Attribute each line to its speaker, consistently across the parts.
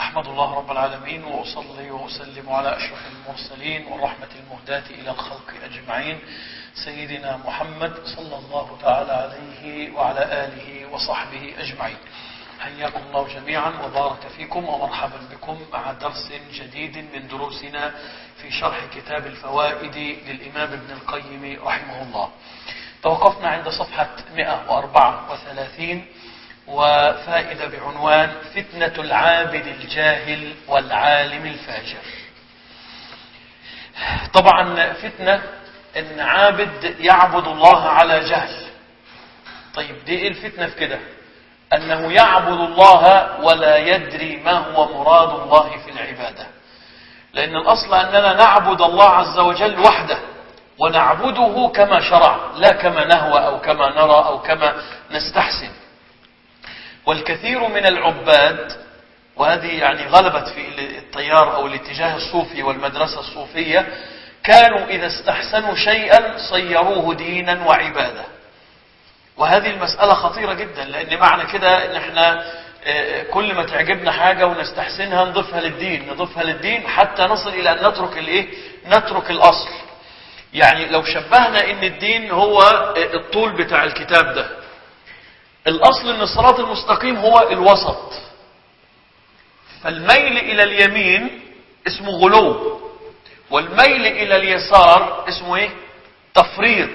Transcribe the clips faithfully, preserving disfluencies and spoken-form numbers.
Speaker 1: أحمد الله رب العالمين وأصلي وأسلم على أشرف المرسلين والرحمة المهداة إلى الخلق أجمعين سيدنا محمد صلى الله تعالى عليه وعلى آله وصحبه أجمعين. حياكم الله جميعا وبارك فيكم ومرحبا بكم مع درس جديد من دروسنا في شرح كتاب الفوائد للإمام ابن القيم رحمه الله. توقفنا عند صفحة مئة وأربعة وثلاثين وفائدة بعنوان فتنة العابد الجاهل والعالم الفاجر. طبعا فتنة ان عابد يعبد الله على جهل. طيب دي ايه الفتنة في كده؟ انه يعبد الله ولا يدري ما هو مراد الله في العبادة، لان الاصل اننا نعبد الله عز وجل وحده ونعبده كما شرع لا كما نهوى او كما نرى او كما نستحسن. والكثير من العباد، وهذه يعني غلبت في التيار أو الاتجاه الصوفي والمدرسة الصوفية، كانوا إذا استحسنوا شيئا صيروه دينا وعبادة. وهذه المسألة خطيرة جدا، لأن معنى كده إن احنا كل ما تعجبنا حاجة ونستحسنها نضيفها للدين نضيفها للدين حتى نصل إلى أن نترك الإيه؟ نترك الأصل. يعني لو شبهنا إن الدين هو الطول بتاع الكتاب ده، الأصل أن الصراط المستقيم هو الوسط، فالميل إلى اليمين اسمه غلو، والميل إلى اليسار اسمه إيه؟ تفريط.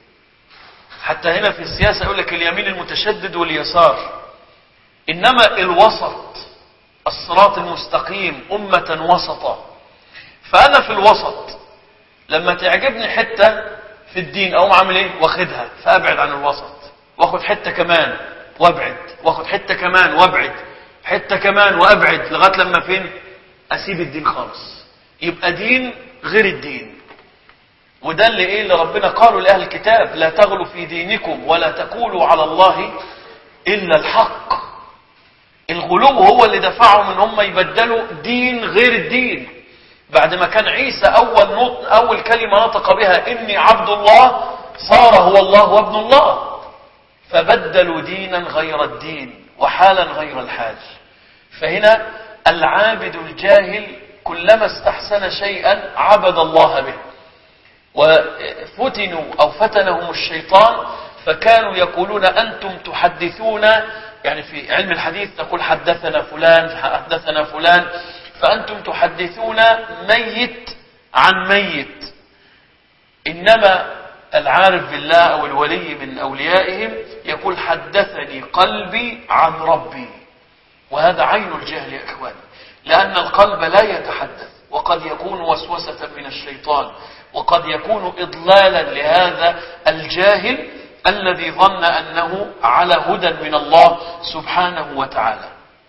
Speaker 1: حتى هنا في السياسة يقول لك اليمين المتشدد واليسار، إنما الوسط الصراط المستقيم أمة وسطا. فأنا في الوسط، لما تعجبني حتة في الدين أو عامل إيه؟ واخدها فأبعد عن الوسط، واخد حتة كمان وابعد، واخد حتة كمان وابعد، حتة كمان وابعد، لغاية لما فين؟ اسيب الدين خالص. يبقى دين غير الدين. وده اللي ايه اللي ربنا قالوا لأهل الكتاب: لا تغلوا في دينكم ولا تقولوا على الله إلا الحق. الغلو هو اللي دفعهم ان هم يبدلوا دين غير الدين، بعد ما كان عيسى اول نطق اول كلمة نطق بها اني عبد الله، صار هو الله وابن الله. فبدلوا دينا غير الدين وحالا غير الحال. فهنا العابد الجاهل كلما استحسن شيئا عبد الله به. وفتنوا أو فتنهم الشيطان فكانوا يقولون أنتم تحدثون، يعني في علم الحديث تقول حدثنا فلان حدثنا فلان، فأنتم تحدثون ميت عن ميت. إنما العارف بالله أو الولي من أوليائهم يقول حدثني قلبي عن ربي. وهذا عين الجهل يا إخواني، لأن القلب لا يتحدث، وقد يكون وسوسة من الشيطان، وقد يكون إضلالا لهذا الجاهل الذي ظن أنه على هدى من الله سبحانه وتعالى.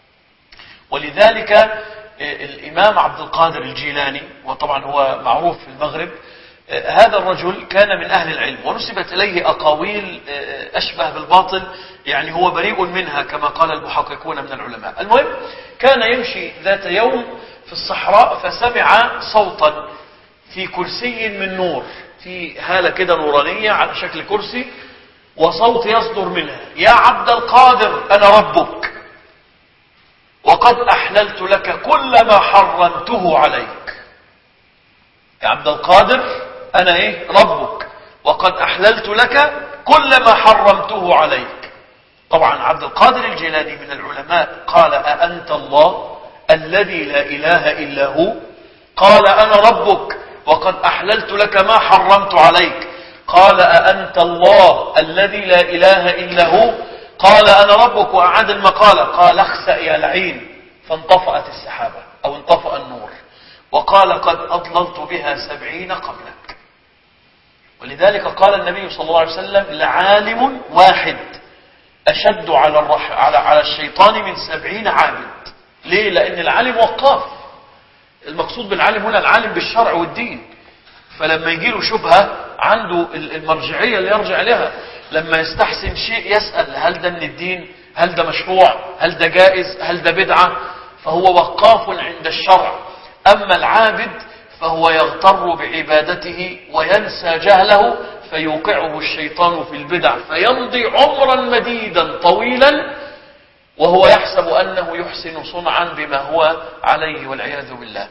Speaker 1: ولذلك الإمام عبد القادر الجيلاني، وطبعا هو معروف في المغرب، هذا الرجل كان من أهل العلم ونسبت إليه أقاويل أشبه بالباطل، يعني هو بريء منها كما قال المحققون من العلماء. المهم كان يمشي ذات يوم في الصحراء فسمع صوتا في كرسي من نور، في هالة كده نورانية على شكل كرسي، وصوت يصدر منها: يا عبد القادر أنا ربك، وقد أحللت لك كل ما حرمته عليك. يا عبد القادر أنا إيه؟ ربك، وقد أحللت لك كل ما حرمته عليك. طبعا عبد القادر الجيلاني من العلماء قال: أأنت الله الذي لا إله إلا هو؟ قال: أنا ربك وقد أحللت لك ما حرمت عليك. قال: أأنت الله الذي لا إله إلا هو؟ قال: أنا ربك. وأعاد المقالة، قال: اخسأ يا لعين، فانطفأت السحابة أو انطفأ النور، وقال: قد أضللت بها سبعين قبلك. ولذلك قال النبي صلى الله عليه وسلم: لعالم واحد أشد على الرح... على على الشيطان من سبعين عابد. ليه؟ لأن العالم وقاف. المقصود بالعالم هنا العالم بالشرع والدين. فلما يجي له شبهة عنده المرجعية اللي يرجع لها، لما يستحسن شيء يسأل: هل ده من الدين؟ هل ده مشروع؟ هل ده جائز؟ هل ده بدعة؟ فهو وقاف عند الشرع. أما العابد فهو يغتر بعبادته وينسى جهله، فيوقعه الشيطان في البدع، فيمضي عمرا مديدا طويلا وهو يحسب أنه يحسن صنعا بما هو عليه والعياذ بالله.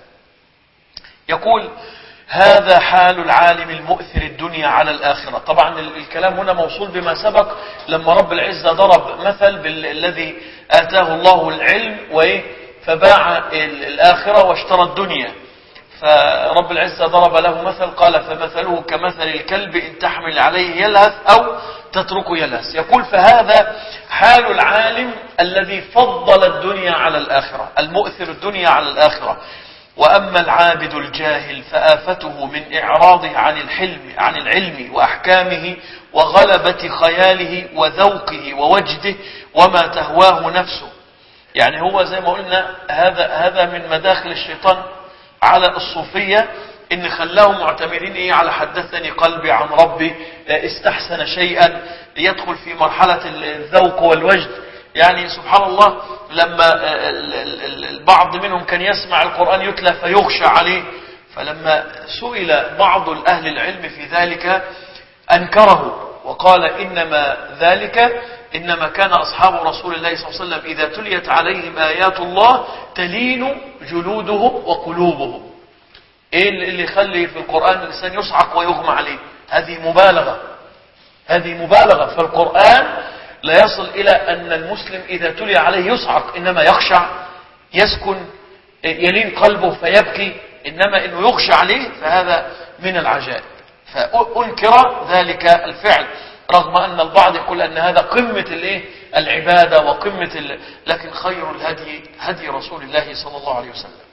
Speaker 1: يقول هذا حال العالم المؤثر الدنيا على الآخرة. طبعا الكلام هنا موصول بما سبق لما رب العزة ضرب مثل بالذي آتاه الله العلم فباع الآخرة واشترى الدنيا، فرب العزة ضرب له مثل قال فمثله كمثل الكلب إن تحمل عليه يلهث أو تتركه يلهث. يقول فهذا حال العالم الذي فضل الدنيا على الآخرة، المؤثر الدنيا على الآخرة. وأما العابد الجاهل فآفته من إعراضه عن الحلم عن العلم وأحكامه وغلبة خياله وذوقه ووجده وما تهواه نفسه. يعني هو زي ما قلنا هذا هذا من مداخل الشيطان على الصوفية، إن خلاهم معتمدين إيه على حدثني قلبي عن ربي، استحسن شيئا، يدخل في مرحلة الذوق والوجد. يعني سبحان الله لما البعض منهم كان يسمع القرآن يتلى فيغشى عليه، فلما سئل بعض الأهل العلم في ذلك أنكره وقال إنما ذلك إنما كان أصحاب رسول الله صلى الله عليه وسلم إذا تليت عليهم آيات الله تلين جلودهم وقلوبهم. إيه اللي يخلي في القرآن الإنسان يصعق ويغمى عليه؟ هذه مبالغة، هذه مبالغة. فالقرآن لا يصل إلى أن المسلم إذا تلي عليه يصعق، إنما يخشع يسكن يلين قلبه فيبكي، إنما إنه يخشع عليه فهذا من العجائب. فأنكر ذلك الفعل رغم أن البعض يقول أن هذا قمة الايه العبادة وقمة ال... لكن خير الهدي هدي رسول الله صلى الله عليه وسلم.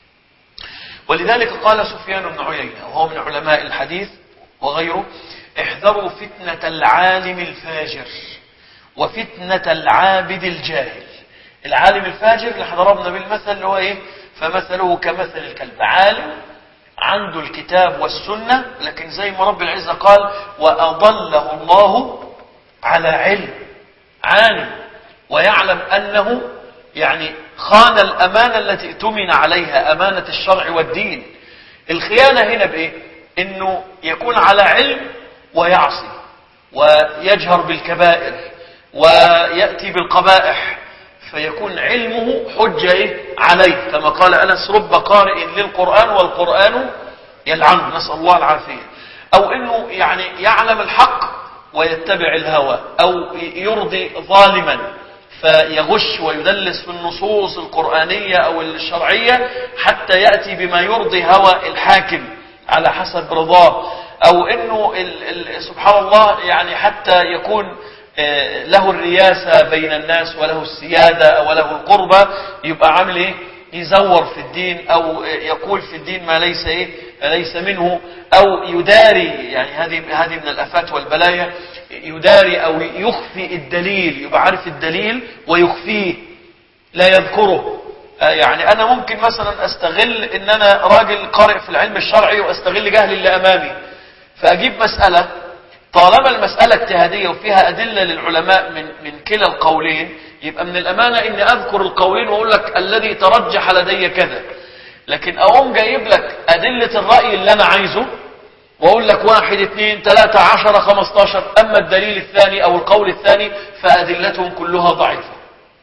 Speaker 1: ولذلك قال سفيان بن عيينة وهو من علماء الحديث وغيره احذروا فتنة العالم الفاجر وفتنة العابد الجاهل. العالم الفاجر اللي ضربنا بالمثل اللي هو ايه فمثله كمثل الكلب، عالم عنده الكتاب والسنة لكن زي ما رب العزة قال وأضله الله على علم، عالم ويعلم أنه يعني خان الأمانة التي اؤتمن عليها، أمانة الشرع والدين. الخيانة هنا بإيه؟ إنه يكون على علم ويعصي ويجهر بالكبائر ويأتي بالقبائح، فيكون علمه حجة إيه؟ عليه، كما قال أنس رب قارئ للقرآن والقرآن يلعنه، نسأل الله العافية. أو إنه يعني يعلم الحق ويتبع الهوى، أو يرضي ظالما فيغش ويدلس في النصوص القرآنية أو الشرعية حتى يأتي بما يرضي هوى الحاكم على حسب رضاه. أو إنه ال ال سبحان الله يعني حتى يكون له الرياسة بين الناس وله السيادة وله القربة، يبقى عامل ايه يزور في الدين او يقول في الدين ما ليس ايه ليس منه، او يداري. يعني هذه هذه من الافات والبلايا، يداري او يخفي الدليل، يبقى عارف الدليل ويخفيه لا يذكره. يعني انا ممكن مثلا استغل ان انا راجل قارئ في العلم الشرعي واستغل جهلي اللي امامي، فاجيب مسألة طالما المسألة اجتهادية وفيها أدلة للعلماء من من كلا القولين، يبقى من الأمانة إني أذكر القولين وأقول لك الذي ترجح لدي كذا. لكن أقوم جايب لك أدلة الرأي اللي أنا عايزه وأقول لك واحد اثنين ثلاثة عشرة خمستاشر، أما الدليل الثاني أو القول الثاني فأدلتهم كلها ضعيفة.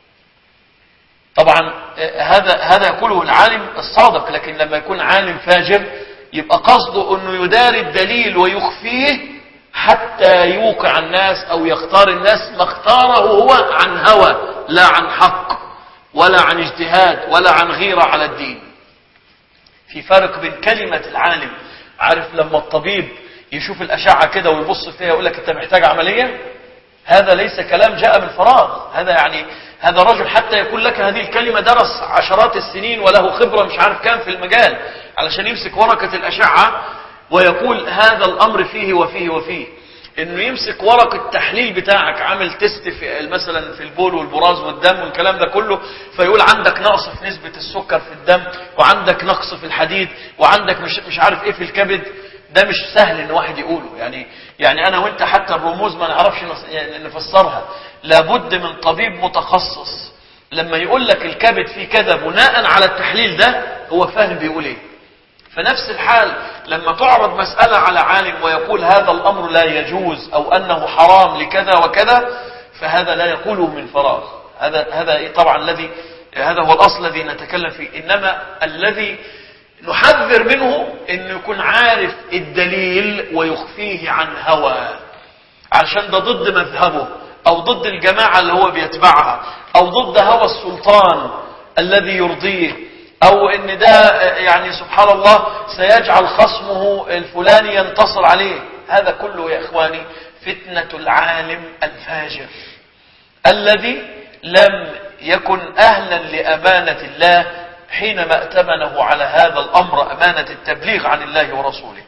Speaker 1: طبعا هذا هذا يقوله العالم الصادق، لكن لما يكون عالم فاجر يبقى قصده أنه يداري الدليل ويخفيه حتى يوقع الناس أو يختار الناس ما اختاره هو عن هوى لا عن حق ولا عن اجتهاد ولا عن غيرة على الدين. في فرق بين كلمة العالم، عارف لما الطبيب يشوف الأشعة كده ويبص فيها يقول لك أنت محتاج عملية، هذا ليس كلام جاء من فراغ، هذا يعني هذا رجل حتى يقول لك هذه الكلمة درس عشرات السنين وله خبرة مش عارف كام في المجال علشان يمسك ورقة الأشعة ويقول هذا الأمر فيه وفيه وفيه. إنه يمسك ورق التحليل بتاعك عامل تيست في مثلا في البول والبراز والدم والكلام ده كله، فيقول عندك نقص في نسبة السكر في الدم وعندك نقص في الحديد وعندك مش مش عارف إيه في الكبد. ده مش سهل إن واحد يقوله. يعني يعني أنا وأنت حتى الرموز ما نعرفش نفسرها، لابد من طبيب متخصص لما يقول لك الكبد فيه كذا بناء على التحليل ده هو فاهم بيقول إيه. فنفس الحال لما تعرض مسألة على عالم ويقول هذا الأمر لا يجوز أو أنه حرام لكذا وكذا، فهذا لا يقوله من فراغ، هذا هذا طبعا الذي هذا هو الأصل الذي نتكلم فيه. إنما الذي نحذر منه إنه يكون عارف الدليل ويخفيه عن هوى، عشان ده ضد مذهبه أو ضد الجماعة اللي هو بيتبعها أو ضد هوى السلطان الذي يرضيه، أو إن ده يعني سبحان الله سيجعل خصمه الفلاني ينتصر عليه. هذا كله يا إخواني فتنة العالم الفاجر الذي لم يكن أهلا لأمانة الله حينما ائتمنه على هذا الأمر، أمانة التبليغ عن الله ورسوله.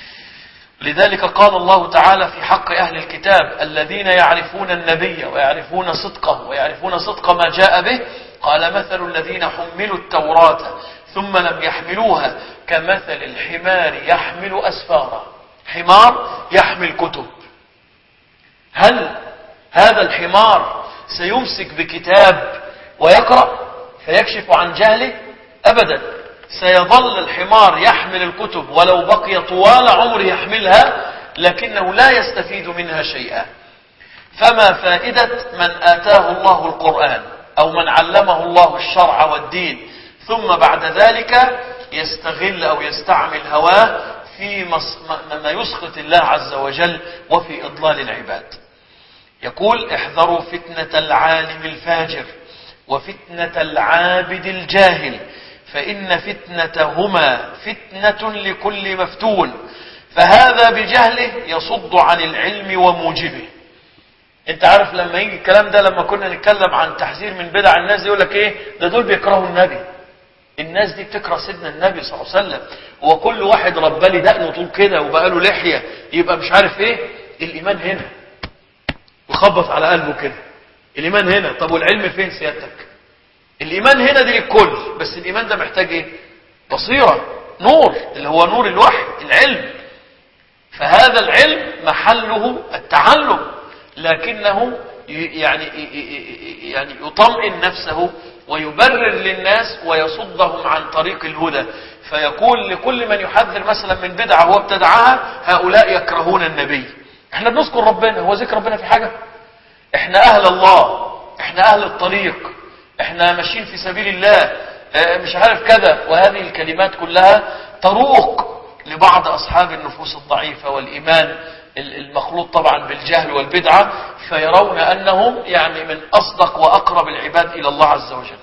Speaker 1: لذلك قال الله تعالى في حق أهل الكتاب الذين يعرفون النبي ويعرفون صدقه ويعرفون صدق ما جاء به، قال مثل الذين حملوا التوراة ثم لم يحملوها كمثل الحمار يحمل أسفارا. حمار يحمل كتب. هل هذا الحمار سيمسك بكتاب ويقرأ فيكشف عن جهله؟ أبدا، سيظل الحمار يحمل الكتب ولو بقي طوال عمره يحملها، لكنه لا يستفيد منها شيئا. فما فائدة من آتاه الله القرآن أو من علمه الله الشرع والدين ثم بعد ذلك يستغل أو يستعمل هواه في ما يسخط الله عز وجل وفي إضلال العباد. يقول احذروا فتنة العالم الفاجر وفتنة العابد الجاهل، فإن فتنتهما فتنة لكل مفتون، فهذا بجهله يصد عن العلم وموجبه. انت عارف لما يجي الكلام ده، لما كنا نتكلم عن تحذير من بدع الناس يقول لك ايه ده، دول بيكرهوا النبي. الناس دي بتكره سيدنا النبي صلى الله عليه وسلم، وكل واحد ربى لي دقنه طول كده وبقى له لحيه يبقى مش عارف ايه. الايمان هنا، وخبط على قلبه كده، الايمان هنا. طب والعلم فين سيادتك؟ الايمان هنا دي للكل، بس الايمان ده محتاج ايه؟ بصيره، نور، اللي هو نور الوحي، العلم. فهذا العلم محله التعلم، لكنه يعني يعني يطمئن نفسه ويبرر للناس ويصدهم عن طريق الهدى. فيقول لكل من يحذر مثلا من بدعة هو ابتدعها، هؤلاء يكرهون النبي. احنا بنذكر ربنا، هو ذكر ربنا في حاجة؟ احنا اهل الله، احنا اهل الطريق، احنا ماشيين في سبيل الله، مش عارف كذا. وهذه الكلمات كلها تروق لبعض اصحاب النفوس الضعيفة والايمان المخلوط طبعا بالجهل والبدعة، فيرون أنهم يعني من أصدق وأقرب العباد إلى الله عز وجل.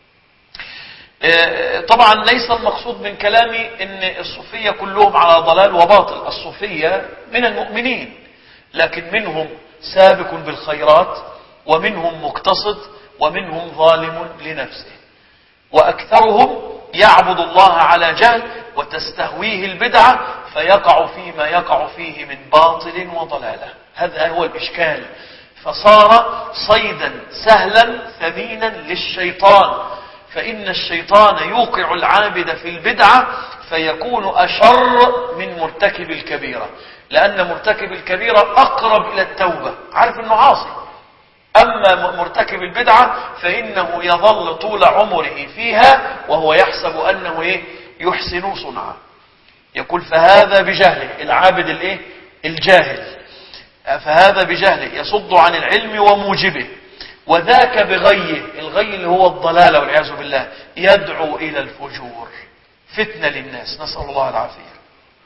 Speaker 1: طبعا ليس المقصود من كلامي أن الصوفية كلهم على ضلال وباطل. الصوفية من المؤمنين، لكن منهم سابق بالخيرات، ومنهم مقتصد، ومنهم ظالم لنفسه، وأكثرهم يعبد الله على جهل وتستهويه البدعة فيقع فيما يقع فيه من باطل وضلالة. هذا هو الإشكال. فصار صيدا سهلا ثمينا للشيطان، فإن الشيطان يوقع العابد في البدعة فيكون أشر من مرتكب الكبيرة، لأن مرتكب الكبيرة أقرب إلى التوبة، عارف أنه عاصي. أما مرتكب البدعة فإنه يظل طول عمره فيها وهو يحسب أنه إيه؟ يحسن صنعا. يقول فهذا بجهله، العابد الايه؟ الجاهل. فهذا بجهله يصد عن العلم وموجبه، وذاك بغيه، الغي اللي هو الضلال والعياذ بالله، يدعو إلى الفجور، فتنة للناس، نسأل الله العافية.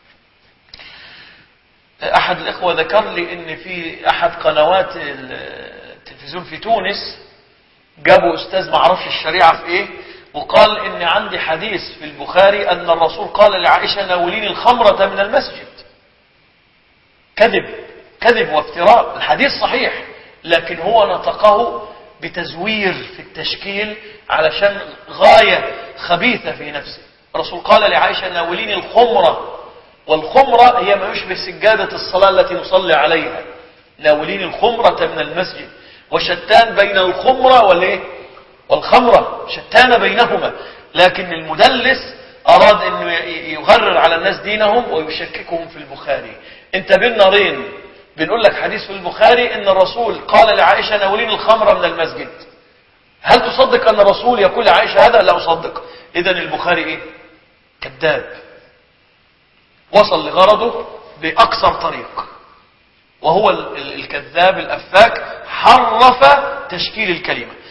Speaker 1: أحد الإخوة ذكر لي إن في أحد قنوات التلفزيون في تونس جابوا أستاذ ما عرفش الشريعة في إيه، وقال إن عندي حديث في البخاري أن الرسول قال لعائشة ناوليني الخمرة من المسجد. كذب، كذب وافتراء. الحديث صحيح، لكن هو نطقه بتزوير في التشكيل علشان غاية خبيثة في نفسه. الرسول قال لعائشة ناوليني الخمرة، والخمرة هي ما يشبه سجادة الصلاة التي نصلي عليها. ناوليني الخمرة من المسجد، وشتان بين الخمرة والإيه؟ والخمرة، شتان بينهما. لكن المدلس أراد أنه يغرر على الناس دينهم ويشككهم في البخاري. أنت بين نارين، بنقول لك حديث في البخاري أن الرسول قال لعائشة ناولين الخمرة من المسجد. هل تصدق أن الرسول يقول لعائشة هذا؟ لا أصدق. إذن البخاري إيه؟ كذاب، وصل لغرضه بأقصر طريق، وهو الكذاب الأفاك حرف تشكيل الكلمة.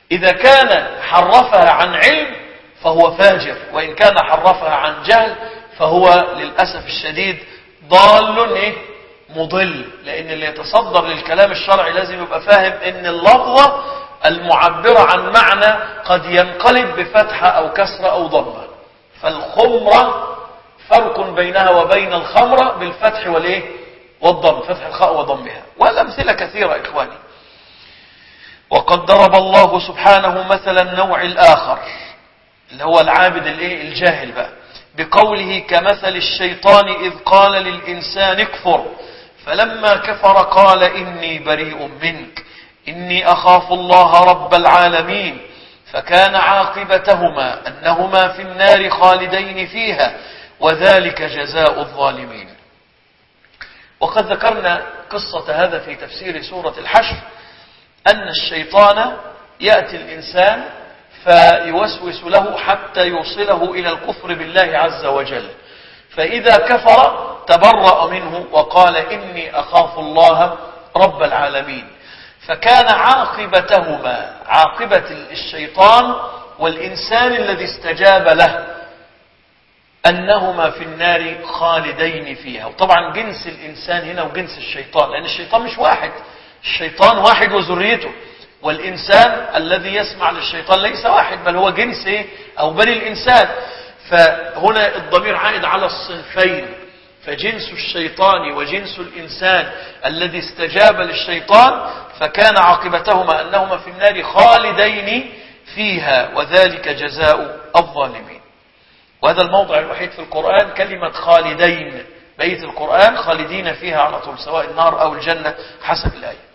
Speaker 1: إذا كان حرفها عن علم فهو فاجر، وإن كان حرفها عن جهل فهو للأسف الشديد ضال إيه؟ مضل. لأن اللي يتصدر للكلام الشرعي لازم يبقى فاهم إن اللفظة المعبرة عن معنى قد ينقلب بفتحة أو كسرة أو ضمة. فالخمرة فرق بينها وبين الخمرة بالفتح والإيه؟ والضم، فتح الخاء وضمها. والأمثلة كثيرة إخواني. وقد ضرب الله سبحانه مثلا النوع الآخر اللي هو العابد الإيه؟ الجاهل بقى، بقوله كمثل الشيطان إذ قال للإنسان اكفر فلما كفر قال إني بريء منك إني أخاف الله رب العالمين فكان عاقبتهما أنهما في النار خالدين فيها وذلك جزاء الظالمين. وقد ذكرنا قصة هذا في تفسير سورة الحشر، أن الشيطان يأتي الإنسان فيوسوس له حتى يوصله إلى الكفر بالله عز وجل، فإذا كفر تبرأ منه وقال إني أخاف الله رب العالمين. فكان عاقبتهما، عاقبة الشيطان والإنسان الذي استجاب له، أنهما في النار خالدين فيها. وطبعا جنس الإنسان هنا وجنس الشيطان، لأن الشيطان مش واحد، الشيطان واحد وذريته، والإنسان الذي يسمع للشيطان ليس واحد بل هو جنس إيه؟ أو بني الإنسان. فهنا الضمير عائد على الصنفين، فجنس الشيطان وجنس الإنسان الذي استجاب للشيطان فكان عاقبتهما أنهما في النار خالدين فيها وذلك جزاء الظالمين. وهذا الموضع الوحيد في القرآن كلمة خالدين، بقية القرآن خالدين فيها على طول، سواء النار أو الجنة حسب الآية.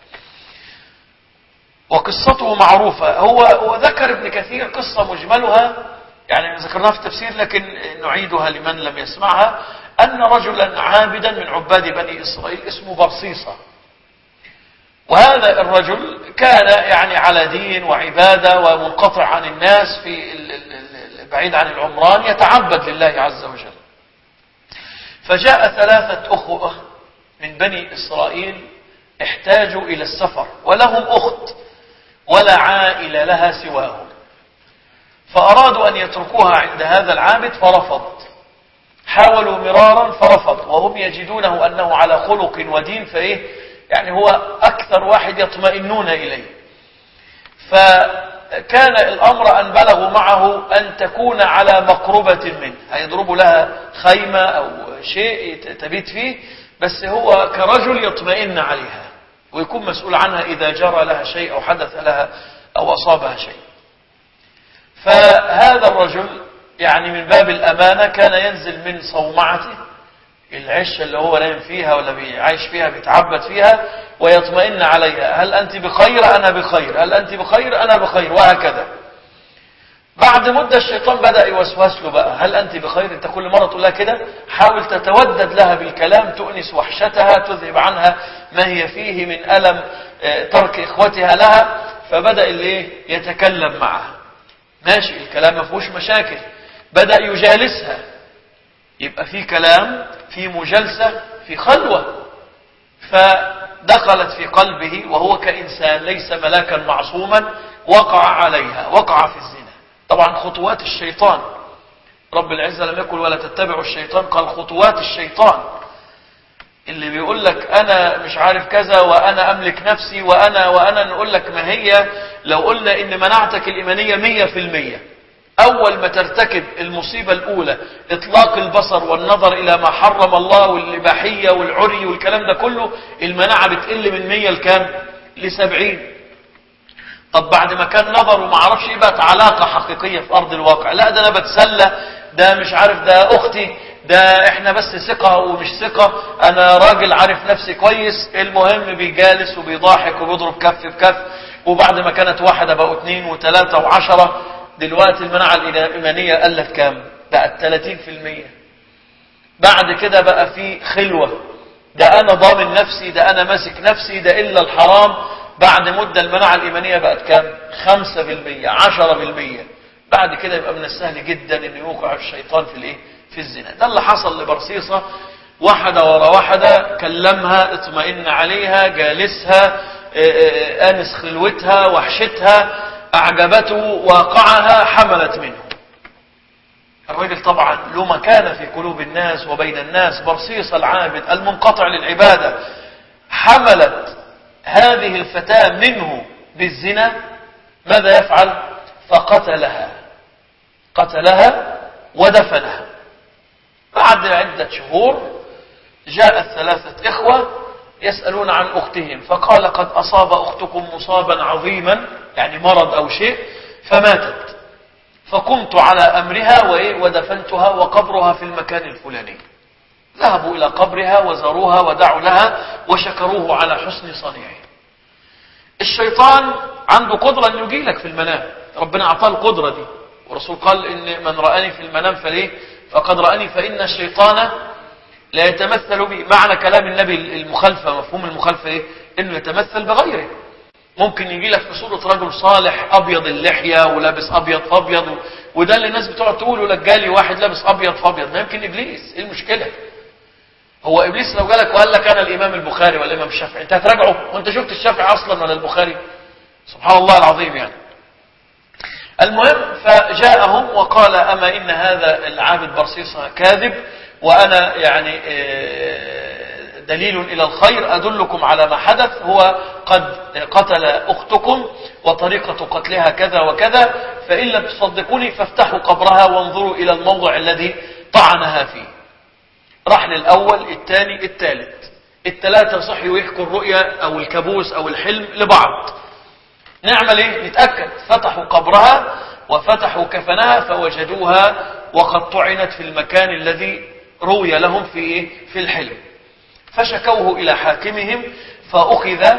Speaker 1: وقصته معروفة. هو وذكر ابن كثير قصة مجملها يعني ذكرناها في التفسير لكن نعيدها لمن لم يسمعها، أن رجلا عابدا من عباد بني إسرائيل اسمه برصيصة، وهذا الرجل كان يعني على دين وعبادة ومنقطع عن الناس في بعيد عن العمران، يتعبد لله عز وجل. فجاء ثلاثة أخوة من بني إسرائيل احتاجوا إلى السفر ولهم أخت ولا عائل لها سواهم، فأرادوا أن يتركوها عند هذا العابد فرفض، حاولوا مرارا فرفض، وهم يجدونه أنه على خلق ودين، فإيه يعني هو أكثر واحد يطمئنون إليه. فكان الأمر أن بلغوا معه أن تكون على مقربة منه، هيضربوا لها خيمة أو شيء تبيت فيه، بس هو كرجل يطمئن عليها ويكون مسؤول عنها إذا جرى لها شيء أو حدث لها أو أصابها شيء. فهذا الرجل يعني من باب الأمانة كان ينزل من صومعته، العشة اللي هو نايم فيها ولا بيعيش فيها بيتعبد فيها، ويطمئن عليها، هل أنت بخير؟ أنا بخير. هل أنت بخير؟ أنا بخير، وهكذا. بعد مدة الشيطان بدأ يوسوس له بقى، هل أنت بخير؟ أنت كل مرة تقول لها كده، حاول تتودد لها بالكلام، تؤنس وحشتها، تذهب عنها ما هي فيه من ألم ترك إخوتها لها. فبدأ اللي يتكلم معها، ماشي الكلام ما فيهوش مشاكل، بدأ يجالسها، يبقى في كلام، في مجالسة، في خلوة. فدخلت في قلبه وهو كإنسان ليس ملاكا معصوما، وقع عليها، وقع في الزنا. طبعا خطوات الشيطان، رب العزة لم يقل ولا تتبعوا الشيطان، قال خطوات الشيطان. اللي بيقول لك أنا مش عارف كذا وأنا أملك نفسي وأنا وأنا نقول لك ما هي لو قلنا إن مناعتك الإيمانية مية في المية، أول ما ترتكب المصيبة الأولى إطلاق البصر والنظر إلى ما حرم الله والإباحية والعري والكلام ده كله، المناعة بتقل من مية لكام؟ لسبعين. طب بعد ما كان نظر وما عرفش ايه بقت علاقة حقيقية في أرض الواقع، لا ده أنا بتسلى، ده مش عارف، ده أختي، ده إحنا بس ثقة ومش ثقة، أنا راجل عارف نفسي كويس. المهم بيجالس وبيضاحك وبيضرب كف بكف، وبعد ما كانت واحدة بقوا اثنين وثلاثة وعشرة. دلوقتي المناعة الإيمانية قلت كام؟ بقت ثلاثين في المية. بعد كده بقى في خلوة، ده أنا ضامن نفسي، ده أنا ماسك نفسي، ده إلا الحرام. بعد مدة المناعة الإيمانية بقت كام؟ خمسة في المية، عشرة في المية. بعد كده يبقى من السهل جدا أن يوقع الشيطان في الإيه؟ في الزنا. ده اللي حصل لبرصيصة، واحدة ورا واحدة كلمها، اطمئن عليها، جالسها، آنس خلوتها، وحشتها، أعجبته واقعها حملت منه. الرجل طبعا له مكانة في قلوب الناس وبين الناس، برصيص العابد المنقطع للعبادة. حملت هذه الفتاة منه بالزنا، ماذا يفعل؟ فقتلها، قتلها ودفنها. بعد عدة شهور جاءت ثلاثة إخوة يسألون عن أختهم، فقال قد أصاب أختكم مصابا عظيما، يعني مرض أو شيء، فماتت، فقمت على أمرها ودفنتها وقبرها في المكان الفلاني. ذهبوا إلى قبرها وزاروها ودعوا لها وشكروه على حسن صنيعه. الشيطان عنده قدرة أن يجيلك في المنام، ربنا أعطاه القدرة دي، والرسول قال إن من رآني في المنام فليه فقد رآني، فإن الشيطان لا يتمثل بي. معنى كلام النبي المخالفة، مفهوم المخالفة إيه؟ إنه يتمثل بغيره. ممكن يجي لك في صورة رجل صالح أبيض اللحية ولابس أبيض فأبيض، وده اللي الناس بتقعد تقول لك جالي واحد لابس أبيض فأبيض. ما يمكن إبليس، إيه المشكلة؟ هو إبليس لو جالك وقال لك أنا الإمام البخاري ولا الإمام الشافعي، أنت هتراجعه وأنت شفت الشافعي أصلا ولا البخاري؟ سبحان الله العظيم. يعني المهم فجاءهم وقال أما إن هذا العابد برصيصة كاذب، وأنا يعني دليل إلى الخير أدلكم على ما حدث، هو قد قتل أختكم وطريقة قتلها كذا وكذا، فإن لم تصدقوني فافتحوا قبرها وانظروا إلى الموضع الذي طعنها فيه. راح للأول، الثاني، الثالث، الثلاثة صحيوا يحكوا الرؤيا أو الكابوس أو الحلم لبعض. نعمل إيه؟ نتأكد. فتحوا قبرها وفتحوا كفنها فوجدوها وقد طعنت في المكان الذي روي لهم في إيه؟ في الحلم. فشكوه إلى حاكمهم فأخذ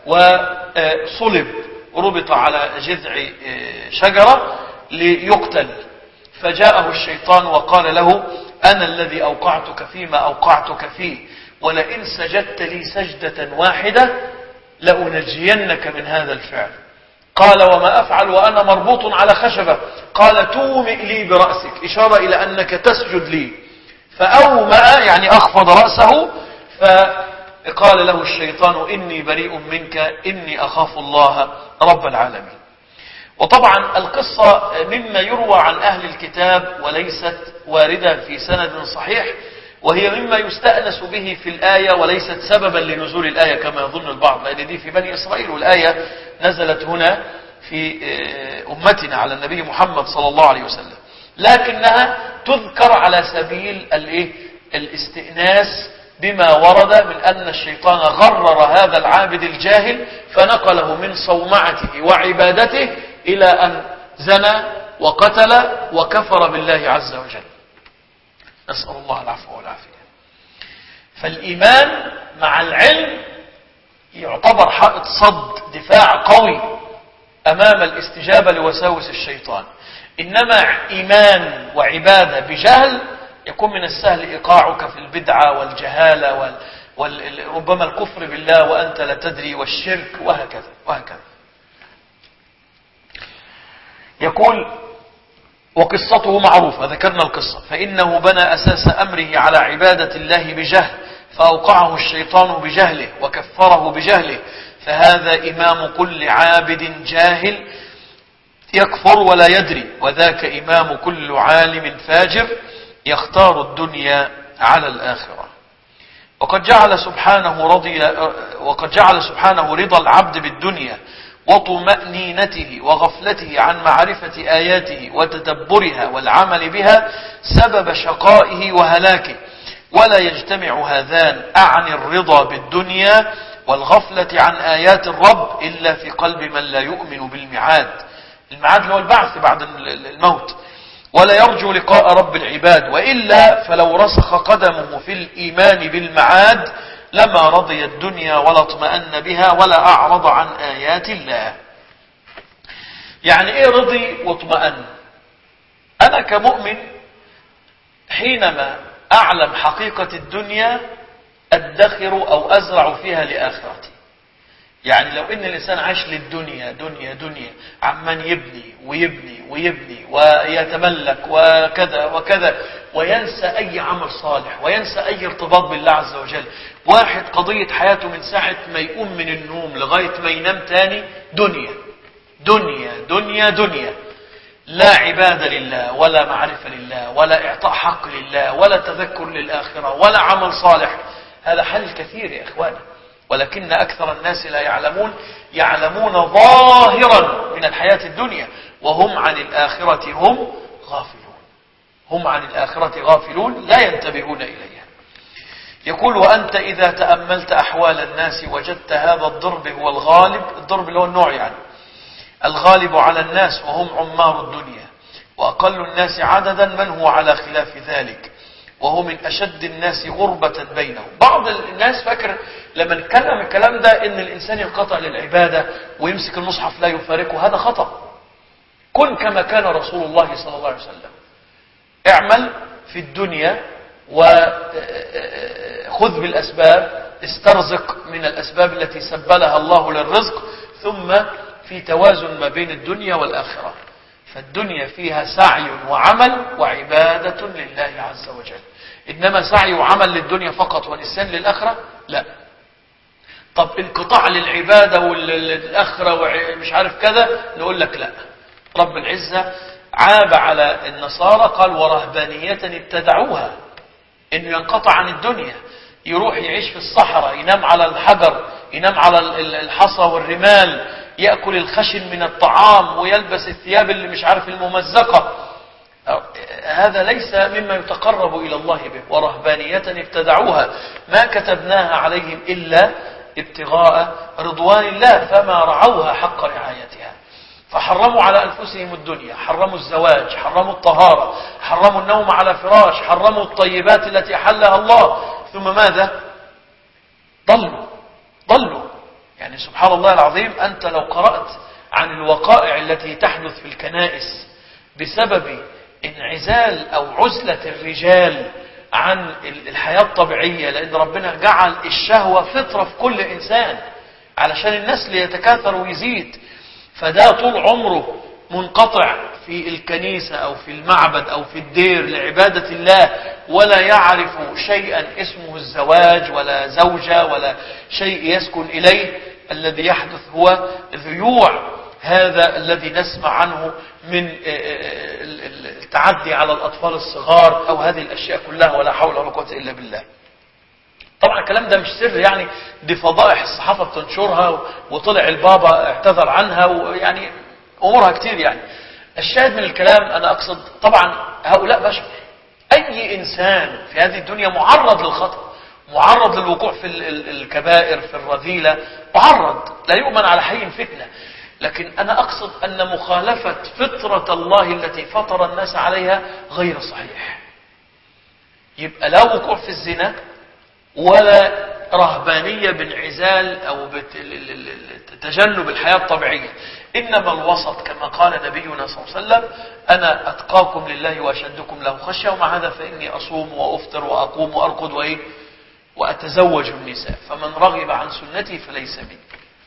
Speaker 1: وصلب، ربط على جذع شجرة ليقتل. فجاءه الشيطان وقال له أنا الذي أوقعتك فيما أوقعتك فيه، ولئن سجدت لي سجدة واحدة لأنجينك من هذا الفعل. قال وما أفعل وأنا مربوط على خشبة؟ قال تومئ لي برأسك، إشارة إلى أنك تسجد لي. فأومأ يعني أخفض رأسه، فقال له الشيطان إني بريء منك إني أخاف الله رب العالمين. وطبعا القصة مما يروى عن أهل الكتاب وليست واردة في سند صحيح، وهي مما يستأنس به في الآية وليست سببا لنزول الآية كما يظن البعض، لأن دي في بني إسرائيل والآية نزلت هنا في أمتنا على النبي محمد صلى الله عليه وسلم، لكنها تذكر على سبيل الاستئناس بما ورد من أن الشيطان غرر هذا العابد الجاهل فنقله من صومعته وعبادته إلى أن زنى وقتل وكفر بالله عز وجل. نسأل الله العفو والعافية. فالإيمان مع العلم يعتبر حائط صد، دفاع قوي أمام الاستجابة لوساوس الشيطان. إنما إيمان وعبادة بجهل يكون من السهل إيقاعك في البدعة والجهالة وربما الكفر بالله وأنت لا تدري والشرك وهكذا وهكذا. يقول وقصته معروفة، ذكرنا القصة. فإنه بنى أساس أمره على عبادة الله بجهل، فأوقعه الشيطان بجهله وكفره بجهله، فهذا إمام كل عابد جاهل يكفر ولا يدري، وذاك إمام كل عالم فاجر يختار الدنيا على الآخرة. وقد جعل سبحانه رضي وقد جعل سبحانه رضا العبد بالدنيا وطمأنينته وغفلته عن معرفة آياته وتدبرها والعمل بها سبب شقائه وهلاكه، ولا يجتمع هذان أعني الرضا بالدنيا والغفلة عن آيات الرب إلا في قلب من لا يؤمن بالميعاد. الميعاد اللي هو البعث بعد الموت، ولا يرجو لقاء رب العباد، وإلا فلو رسخ قدمه في الإيمان بالمعاد لما رضي الدنيا ولا اطمأن بها ولا أعرض عن آيات الله. يعني إيه رضي واطمأن؟ أنا كمؤمن حينما أعلم حقيقة الدنيا أدخر أو أزرع فيها لآخرتي. يعني لو إن الإنسان عاش للدنيا دنيا دنيا عمن يبني ويبني ويبني ويتملك وكذا وكذا وينسى أي عمل صالح وينسى أي ارتباط بالله عز وجل. واحد قضية حياته من ساعة ما يقوم من النوم لغاية ما ينام تاني دنيا، دنيا دنيا دنيا، لا عبادة لله ولا معرفة لله ولا إعطاء حق لله ولا تذكر للآخرة ولا عمل صالح. هذا حال الكثير يا إخواني، ولكن أكثر الناس لا يعلمون، يعلمون ظاهرا من الحياة الدنيا وهم عن الآخرة هم غافلون. هم عن الآخرة غافلون لا ينتبهون إليها. يقول: وأنت إذا تأملت أحوال الناس وجدت هذا الضرب هو الغالب، الضرب اللي هو النوع يعني الغالب على الناس وهم عمار الدنيا، وأقل الناس عددا من هو على خلاف ذلك، وهو من أشد الناس غربة بينهم. بعض الناس فاكر لما نتكلم الكلام ده إن الإنسان ينقطع للعبادة ويمسك المصحف لا يفارقه، هذا خطأ. كن كما كان رسول الله صلى الله عليه وسلم، اعمل في الدنيا وخذ بالأسباب، استرزق من الأسباب التي سبلها الله للرزق، ثم في توازن ما بين الدنيا والآخرة. فالدنيا فيها سعي وعمل وعبادة لله عز وجل، إنما سعي وعمل للدنيا فقط ونسيان للآخرة لا. طب انقطاع للعبادة والآخرة ومش عارف كذا، نقول لك لا. رب العزة عاب على النصارى قال: ورهبانية ابتدعوها، إنه ينقطع عن الدنيا، يروح يعيش في الصحراء، ينام على الحجر، ينام على الحصى والرمال، يأكل الخشن من الطعام ويلبس الثياب اللي مش عارف الممزقة. هذا ليس مما يتقرب إلى الله به. ورهبانية ابتدعوها ما كتبناها عليهم إلا ابتغاء رضوان الله فما رعوها حق رعايتها، فحرموا على أنفسهم الدنيا، حرموا الزواج، حرموا الطهارة، حرموا النوم على فراش، حرموا الطيبات التي أحلها الله، ثم ماذا؟ ضلوا ضلوا. يعني سبحان الله العظيم، أنت لو قرأت عن الوقائع التي تحدث في الكنائس بسبب انعزال أو عزلة الرجال عن الحياة الطبيعية، لأن ربنا جعل الشهوة فطرة في كل إنسان علشان النسل يتكاثر ويزيد، فده طول عمره منقطع في الكنيسة أو في المعبد أو في الدير لعبادة الله، ولا يعرف شيئا اسمه الزواج ولا زوجة ولا شيء يسكن إليه. الذي يحدث هو ذيوع هذا الذي نسمع عنه من التعدي على الأطفال الصغار أو هذه الأشياء كلها، ولا حول ولا قوة إلا بالله. طبعا الكلام ده مش سر، يعني دي فضائح الصحافة بتنشرها، وطلع البابا اعتذر عنها، ويعني أمورها كتير. يعني الشاهد من الكلام، أنا أقصد طبعا هؤلاء بشر، أي إنسان في هذه الدنيا معرض للخطأ، معرض للوقوع في الكبائر، في الرذيلة، معرض، لا يؤمن على حي فتنة. لكن أنا أقصد أن مخالفة فطرة الله التي فطر الناس عليها غير صحيح. يبقى لا وقوع في الزنا ولا رهبانية بانعزال أو تجنب الحياة الطبيعية، إنما الوسط كما قال نبينا صلى الله عليه وسلم: أنا أتقاكم لله وأشدكم له خشية، ومع هذا فإني أصوم وأفطر وأقوم وأرقد وإيه وأتزوج النساء، فمن رغب عن سنتي فليس مني.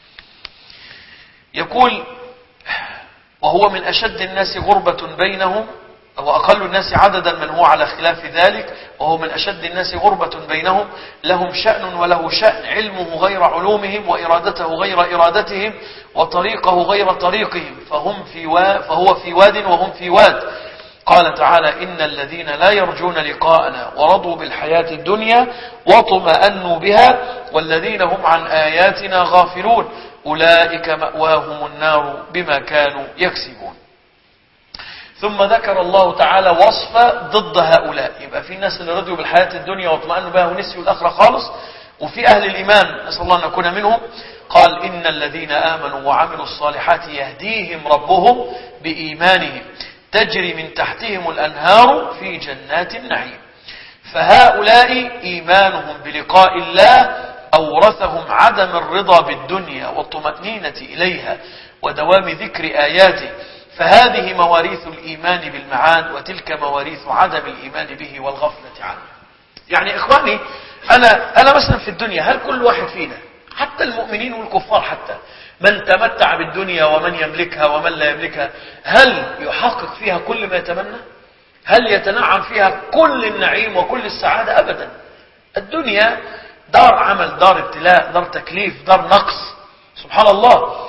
Speaker 1: يقول: وهو من أشد الناس غربة بينهم، وأقل الناس عددا من هو على خلاف ذلك، وهو من أشد الناس غربة بينهم، لهم شأن وله شأن، علمه غير علومهم وإرادته غير إرادتهم وطريقه غير طريقهم، فهم في وا فهو في واد وهم في واد. قال تعالى: إن الذين لا يرجون لقاءنا ورضوا بالحياة الدنيا واطمأنوا بها والذين هم عن آياتنا غافلون أولئك مأواهم النار بما كانوا يكسبون. ثم ذكر الله تعالى وصف ضد هؤلاء. يبقى في ناس اللي رضوا بالحياة الدنيا واطمأنوا بها ونسيوا الآخرة خالص، وفي أهل الإيمان نسأل الله أن نكون منهم. قال: إن الذين آمنوا وعملوا الصالحات يهديهم ربهم بإيمانهم تجري من تحتهم الأنهار في جنات النعيم. فهؤلاء إيمانهم بلقاء الله أورثهم عدم الرضا بالدنيا والطمأنينة إليها ودوام ذكر آياته، فهذه مواريث الإيمان بالمعاد، وتلك مواريث عدم الإيمان به والغفلة عنه. يعني إخواني، أنا, أنا مثلا في الدنيا، هل كل واحد فينا حتى المؤمنين والكفار، حتى من تمتع بالدنيا ومن يملكها ومن لا يملكها، هل يحقق فيها كل ما يتمنى؟ هل يتنعم فيها كل النعيم وكل السعادة؟ أبدا. الدنيا دار عمل، دار ابتلاء، دار تكليف، دار نقص، سبحان الله.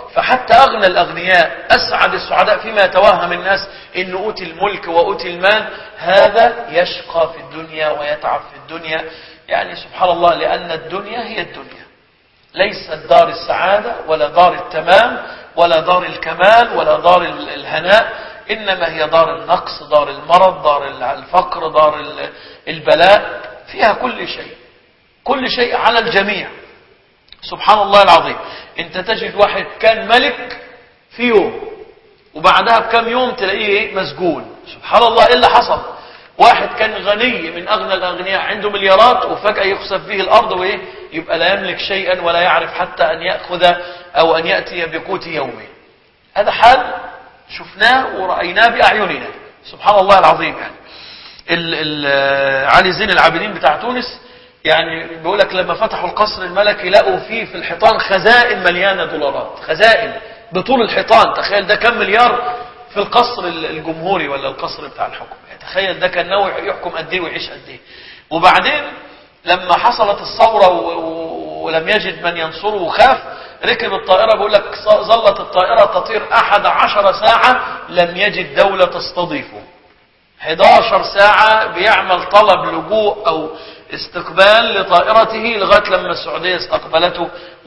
Speaker 1: فحتى أغنى الأغنياء أسعد السعداء فيما يتوهم الناس إنه أوتي الملك وأوتي المال، هذا يشقى في الدنيا ويتعب في الدنيا. يعني سبحان الله، لأن الدنيا هي الدنيا، ليست دار السعادة ولا دار التمام ولا دار الكمال ولا دار الهناء، إنما هي دار النقص، دار المرض، دار الفقر، دار البلاء، فيها كل شيء، كل شيء على الجميع. سبحان الله العظيم، انت تجد واحد كان ملك في يوم وبعدها بكم يوم تلاقيه مسجون. سبحان الله، ايه اللي حصل؟ واحد كان غني من اغنى الاغنياء عنده مليارات وفجأة يخسف به الارض وايه، يبقى لا يملك شيئا ولا يعرف حتى ان يأخذ او ان يأتي بقوت يومه. هذا حال شفناه ورأيناه بأعيننا. سبحان الله العظيم. يعني ال ال علي زين العابدين بتاع تونس، يعني بيقول لك لما فتحوا القصر الملكي لقوا فيه في الحيطان خزائن مليانة دولارات، خزائن بطول الحيطان. تخيل ده كم مليار في القصر الجمهوري ولا القصر بتاع الحكم، يعني تخيل ده كان ناوي يحكم قد ايه ويعيش قد ايه. وبعدين لما حصلت الثورة ولم يجد من ينصره وخاف، ركب الطائرة. بيقول لك ظلت الطائرة تطير أحد عشر ساعة لم يجد دولة تستضيفه. أحد عشر ساعة بيعمل طلب لجوء أو استقبال لطائرته لغاية لما السعودية استقبلته،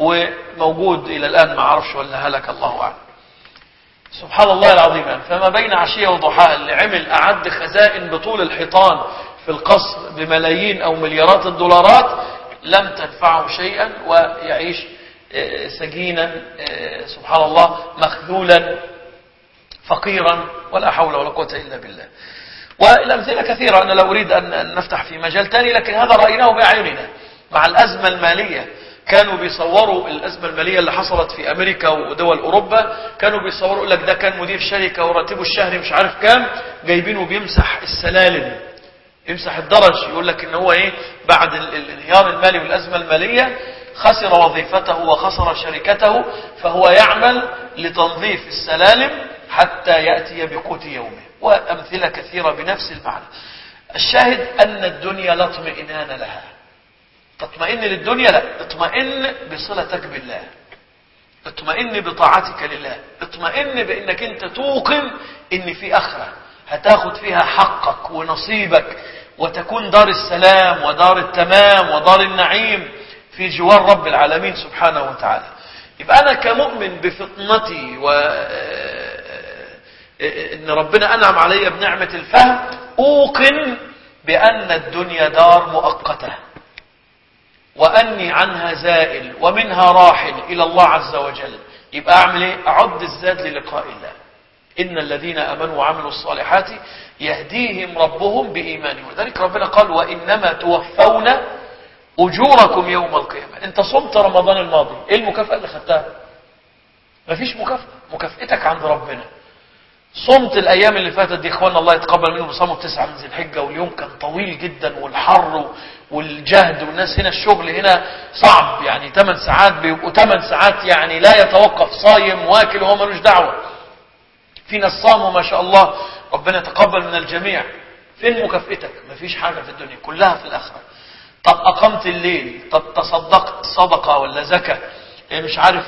Speaker 1: وموجود إلى الآن، ما عرفش ولا هلك، الله أعلم. سبحان الله العظيم. يعني فما بين عشية وضحاها اللي عمل أعد خزائن بطول الحيطان في القصر بملايين أو مليارات الدولارات لم تنفعه شيئا، ويعيش سجينا سبحان الله مخذولا فقيرا، ولا حول ولا قوة إلا بالله. والأمثلة كثيرة، أنا لا أريد أن نفتح في مجال تاني، لكن هذا رأيناه بأعيننا مع الأزمة المالية. كانوا بيصوروا الأزمة المالية اللي حصلت في أمريكا ودول أوروبا، كانوا بيصوروا يقول لك ده كان مدير شركة وراتبه الشهري مش عارف كام، جايبينه بيمسح السلالم، يمسح الدرج. يقول لك إن هو إيه، بعد الانهيار المالي والأزمة المالية خسر وظيفته وخسر شركته، فهو يعمل لتنظيف السلالم حتى يأتي بقوت يومه. وأمثلة كثيرة بنفس المعنى. الشاهد أن الدنيا لا اطمئنان لها. تطمئن للدنيا؟ لا، اطمئن بصلتك بالله، اطمئن بطاعتك لله، اطمئن بأنك انت توقن ان في آخرة هتاخد فيها حقك ونصيبك، وتكون دار السلام ودار التمام ودار النعيم في جوار رب العالمين سبحانه وتعالى. يبقى أنا كمؤمن بفطنتي و إن ربنا أنعم علي بنعمة الفهم، أوقن بأن الدنيا دار مؤقتة، وأني عنها زائل ومنها راحل إلى الله عز وجل. يبقى أعمل إيه؟ أعد الزاد للقاء الله. إن الذين آمنوا وعملوا الصالحات يهديهم ربهم بإيمانهم. وذلك ربنا قال وإنما توفون أجوركم يوم القيامة. أنت صمت رمضان الماضي، إيه المكافأة اللي خدتها؟ مفيش مكافأة، مكافأتك عند ربنا. صمت الأيام اللي فاتت دي، إخواننا الله يتقبل منهم، صاموا تسعة من ذي الحجة، واليوم كان طويل جدا، والحر والجهد، والناس هنا الشغل هنا صعب، يعني ثمان ساعات بيبقوا ثمان ساعات، يعني لا يتوقف، صايم واكل وهو ملوش دعوة. في ناس صاموا ما شاء الله، ربنا يتقبل من الجميع. فين مكافئتك؟ مفيش حاجة في الدنيا، كلها في الآخرة. طب أقمت الليل، طب تصدقت صدقة ولا زكاة، مش عارف،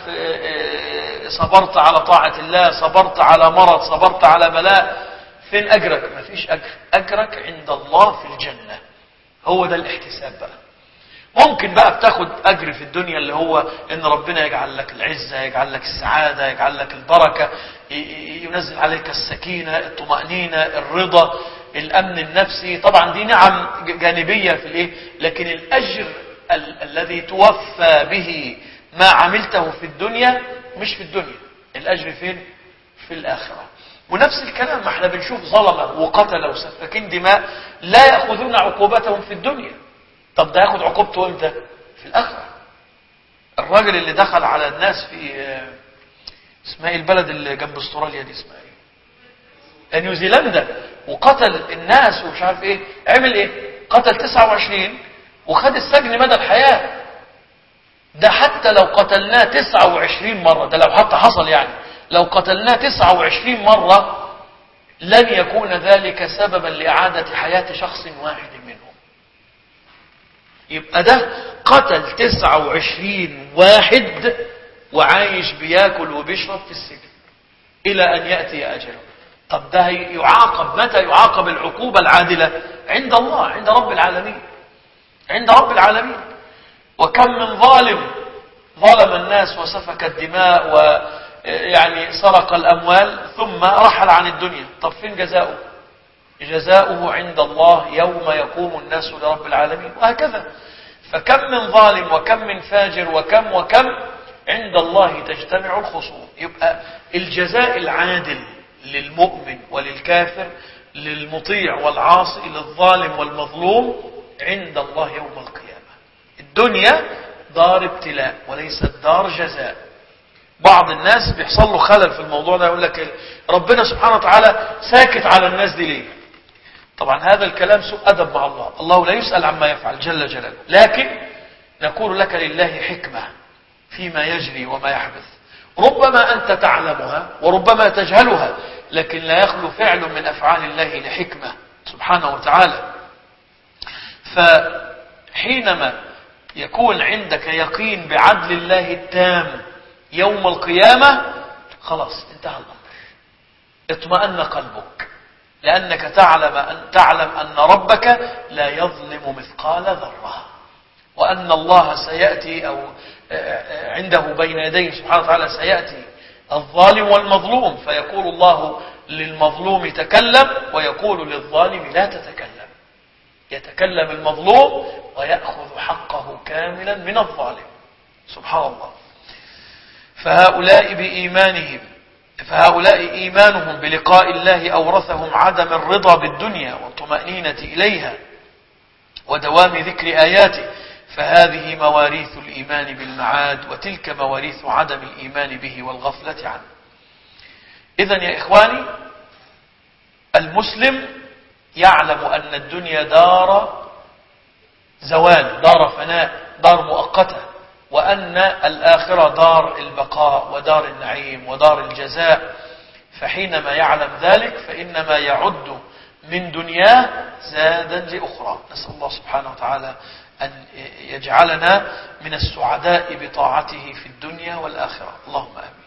Speaker 1: صبرت على طاعة الله، صبرت على مرض، صبرت على بلاء، فين أجرك؟ مفيش أجر. أجرك عند الله في الجنة. هو ده الاحتساب بقى. ممكن بقى بتاخد أجر في الدنيا اللي هو إن ربنا يجعل لك العزة، يجعل لك السعادة، يجعل لك البركة، ينزل عليك السكينة، الطمأنينة، الرضا، الأمن النفسي. طبعا دي نعم جانبية في الإيه، لكن الأجر ال- الذي توفى به ما عملته في الدنيا مش في الدنيا، الأجر فين؟ في الآخرة. ونفس الكلام، ما احنا بنشوف ظلمة وقتلة وسفاكين دماء لا يأخذون عقوبتهم في الدنيا. طب ده ياخد عقوبته امتى؟ في الآخرة. الراجل اللي دخل على الناس في اسمها ايه البلد اللي جنب استراليا دي، اسمها ايه، نيوزيلندا، وقتل الناس ومش عارف ايه، عمل ايه؟ قتل تسعة وعشرين وخد السجن مدى الحياة. ده حتى لو قتلناه تسعة وعشرين مرة، ده لو حتى حصل يعني، لو قتلناه تسعة وعشرين مرة لن يكون ذلك سببا لإعادة حياة شخص واحد منهم. يبقى ده قتل تسعة وعشرين واحد وعايش بياكل وبيشرب في السجن إلى أن يأتي أجله. طب ده يعاقب متى؟ يعاقب العقوبة العادلة عند الله، عند رب العالمين، عند رب العالمين. وكم من ظالم ظلم الناس وسفك الدماء ويعني سرق الأموال ثم رحل عن الدنيا. طب فين جزاؤه؟ جزاؤه عند الله يوم يقوم الناس لرب العالمين. وهكذا. فكم من ظالم وكم من فاجر وكم وكم عند الله تجتمع الخصوم. يبقى الجزاء العادل للمؤمن وللكافر، للمطيع والعاصي، للظالم والمظلوم عند الله يوم القيامة. الدنيا دار ابتلاء وليست دار جزاء. بعض الناس بيحصل له خلل في الموضوع ده، يقول لك ربنا سبحانه وتعالى ساكت على الناس دي ليه؟ طبعا هذا الكلام سوء أدب مع الله. الله لا يسأل عما يفعل جل جلاله، لكن نقول لك لله حكمة فيما يجري وما يحدث. ربما أنت تعلمها وربما تجهلها، لكن لا يخلو فعل من أفعال الله لحكمة سبحانه وتعالى. فحينما يكون عندك يقين بعدل الله التام يوم القيامة، خلاص انتهى الأمر، اطمأن قلبك، لأنك تعلم أن تعلم أن ربك لا يظلم مثقال ذرة، وأن الله سيأتي أو عنده بين يديه سبحانه وتعالى سيأتي الظالم والمظلوم، فيقول الله للمظلوم تكلم ويقول للظالم لا تتكلم. يتكلم المظلوم ويأخذ حقه كاملا من الظالم. سبحان الله. فهؤلاء بإيمانهم فهؤلاء إيمانهم بلقاء الله أورثهم عدم الرضا بالدنيا والطمأنينة إليها ودوام ذكر آياته، فهذه مواريث الإيمان بالمعاد، وتلك مواريث عدم الإيمان به والغفلة عنه. إذن يا إخواني، المسلم يعلم أن الدنيا دار زوال، دار فناء، دار مؤقتة، وأن الآخرة دار البقاء ودار النعيم ودار الجزاء. فحينما يعلم ذلك فإنما يعد من دنياه زادا لأخرى. نسأل الله سبحانه وتعالى أن يجعلنا من السعداء بطاعته في الدنيا والآخرة. اللهم آمين.